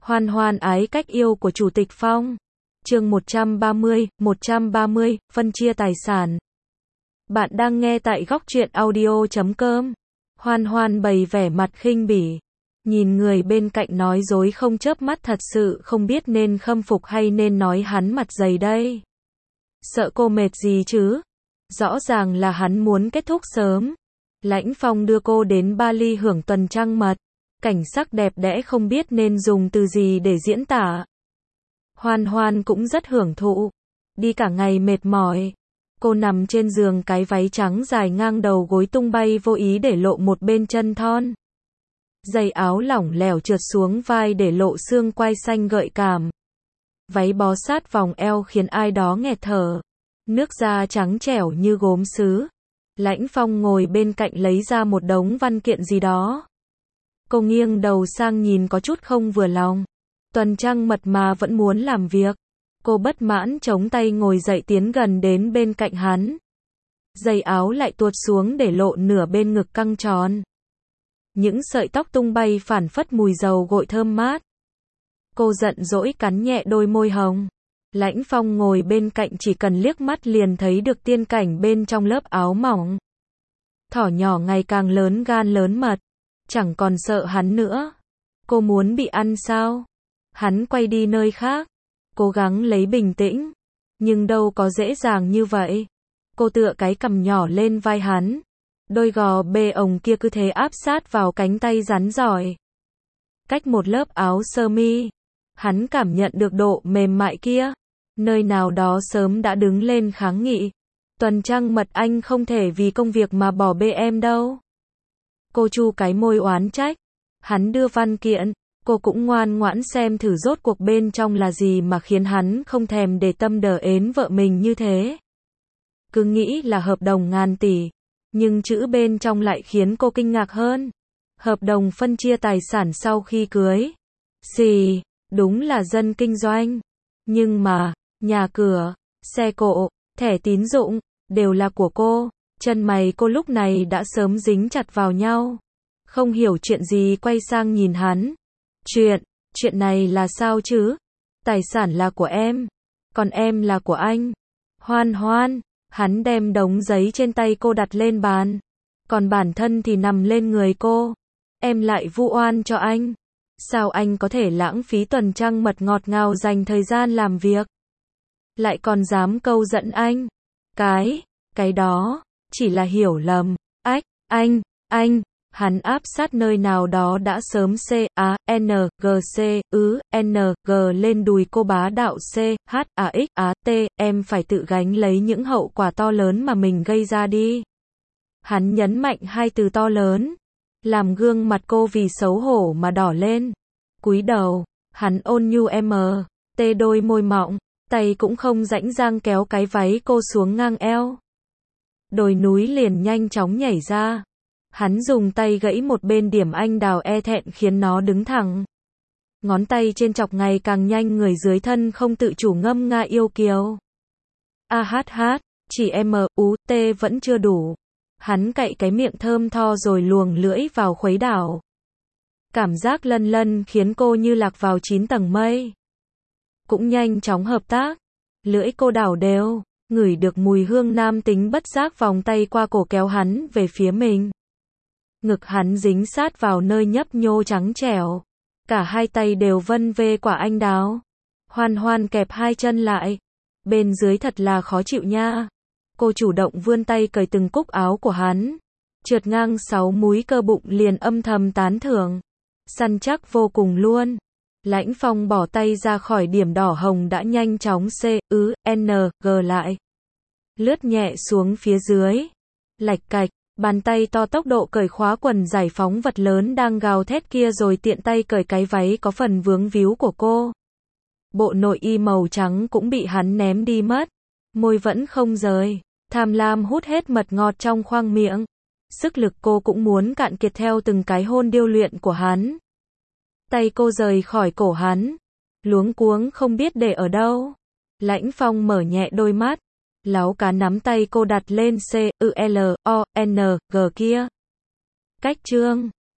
Hoan hoan ái cách yêu của Chủ tịch Phong. Chương 130, phân chia tài sản. Bạn đang nghe tại góc truyện audio.com. Hoan hoan bày vẻ mặt khinh bỉ. Nhìn người bên cạnh nói dối không chớp mắt, thật sự không biết nên khâm phục hay nên nói hắn mặt dày đây. Sợ cô mệt gì chứ? Rõ ràng là hắn muốn kết thúc sớm. Lãnh Phong đưa cô đến Bali hưởng tuần trăng mật. Cảnh sắc đẹp đẽ không biết nên dùng từ gì để diễn tả. Hoan hoan cũng rất hưởng thụ. Đi cả ngày mệt mỏi. Cô nằm trên giường, cái váy trắng dài ngang đầu gối tung bay vô ý để lộ một bên chân thon. Giày áo lỏng lẻo trượt xuống vai để lộ xương quai xanh gợi cảm. Váy bó sát vòng eo khiến ai đó nghẹt thở. Nước da trắng trẻo như gốm sứ. Lãnh Phong ngồi bên cạnh lấy ra một đống văn kiện gì đó. Cô nghiêng đầu sang nhìn có chút không vừa lòng. Tuần trăng mật mà vẫn muốn làm việc. Cô bất mãn chống tay ngồi dậy tiến gần đến bên cạnh hắn. Giày áo lại tuột xuống để lộ nửa bên ngực căng tròn. Những sợi tóc tung bay phảng phất mùi dầu gội thơm mát. Cô giận dỗi cắn nhẹ đôi môi hồng. Lãnh Phong ngồi bên cạnh chỉ cần liếc mắt liền thấy được tiên cảnh bên trong lớp áo mỏng. Thỏ nhỏ ngày càng lớn gan lớn mật. Chẳng còn sợ hắn nữa. Cô muốn bị ăn sao? Hắn quay đi nơi khác. Cố gắng lấy bình tĩnh. Nhưng đâu có dễ dàng như vậy. Cô tựa cái cằm nhỏ lên vai hắn. Đôi gò bê ồng kia cứ thế áp sát vào cánh tay rắn giỏi. Cách một lớp áo sơ mi. Hắn cảm nhận được độ mềm mại kia. Nơi nào đó sớm đã đứng lên kháng nghị. Tuần trăng mật anh không thể vì công việc mà bỏ bê em đâu. Cô chu cái môi oán trách. Hắn đưa văn kiện. Cô cũng ngoan ngoãn xem thử rốt cuộc bên trong là gì mà khiến hắn không thèm để tâm đờ ến vợ mình như thế. Cứ nghĩ là hợp đồng ngàn tỷ. Nhưng chữ bên trong lại khiến cô kinh ngạc hơn. Hợp đồng phân chia tài sản sau khi cưới. Xì, đúng là dân kinh doanh. Nhưng mà, nhà cửa, xe cộ, thẻ tín dụng, đều là của cô. Chân mày cô lúc này đã sớm dính chặt vào nhau. Không hiểu chuyện gì quay sang nhìn hắn. Chuyện này là sao chứ? Tài sản là của em. Còn em là của anh. Hoan hoan. Hắn đem đống giấy trên tay cô đặt lên bàn. Còn bản thân thì nằm lên người cô. Em lại vu oan cho anh. Sao anh có thể lãng phí tuần trăng mật ngọt ngào dành thời gian làm việc? Lại còn dám câu dẫn anh. Cái đó, chỉ là hiểu lầm. Anh. Hắn áp sát nơi nào đó đã sớm C-A-N-G-C-N-G lên đùi cô bá đạo C-H-A-X-A-T, em phải tự gánh lấy những hậu quả to lớn mà mình gây ra đi. Hắn nhấn mạnh hai từ to lớn, làm gương mặt cô vì xấu hổ mà đỏ lên. Cúi đầu, hắn ôn nhu tê đôi môi mọng, tay cũng không rãnh rang kéo cái váy cô xuống ngang eo. Đồi núi liền nhanh chóng nhảy ra. Hắn dùng tay gãy một bên điểm anh đào thẹn khiến nó đứng thẳng. Ngón tay trên chọc ngày càng nhanh, người dưới thân không tự chủ ngâm nga yêu kiều. Chỉ M-U-T vẫn chưa đủ. Hắn cạy cái miệng thơm tho rồi luồng lưỡi vào khuấy đảo. Cảm giác lân lân khiến cô như lạc vào 9 tầng mây. Cũng nhanh chóng hợp tác. Lưỡi cô đảo đều, ngửi được mùi hương nam tính, bất giác vòng tay qua cổ kéo hắn về phía mình. Ngực hắn dính sát vào nơi nhấp nhô trắng trẻo. Cả hai tay đều vân vê quả anh đào. Hoan hoan kẹp hai chân lại. Bên dưới thật là khó chịu nha. Cô chủ động vươn tay cởi từng cúc áo của hắn. Trượt ngang 6 múi cơ bụng liền âm thầm tán thưởng. Săn chắc vô cùng luôn. Lãnh Phong bỏ tay ra khỏi điểm đỏ hồng đã nhanh chóng C-U-N-G lại. Lướt nhẹ xuống phía dưới. Lạch cạch. Bàn tay to tốc độ cởi khóa quần giải phóng vật lớn đang gào thét kia, rồi tiện tay cởi cái váy có phần vướng víu của cô. Bộ nội y màu trắng cũng bị hắn ném đi mất. Môi vẫn không rời. Tham lam hút hết mật ngọt trong khoang miệng. Sức lực cô cũng muốn cạn kiệt theo từng cái hôn điêu luyện của hắn. Tay cô rời khỏi cổ hắn. Luống cuống không biết để ở đâu. Lãnh Phong mở nhẹ đôi mắt. Láu cá nắm tay cô đặt lên C-U-L-O-N-G kia. Cách chương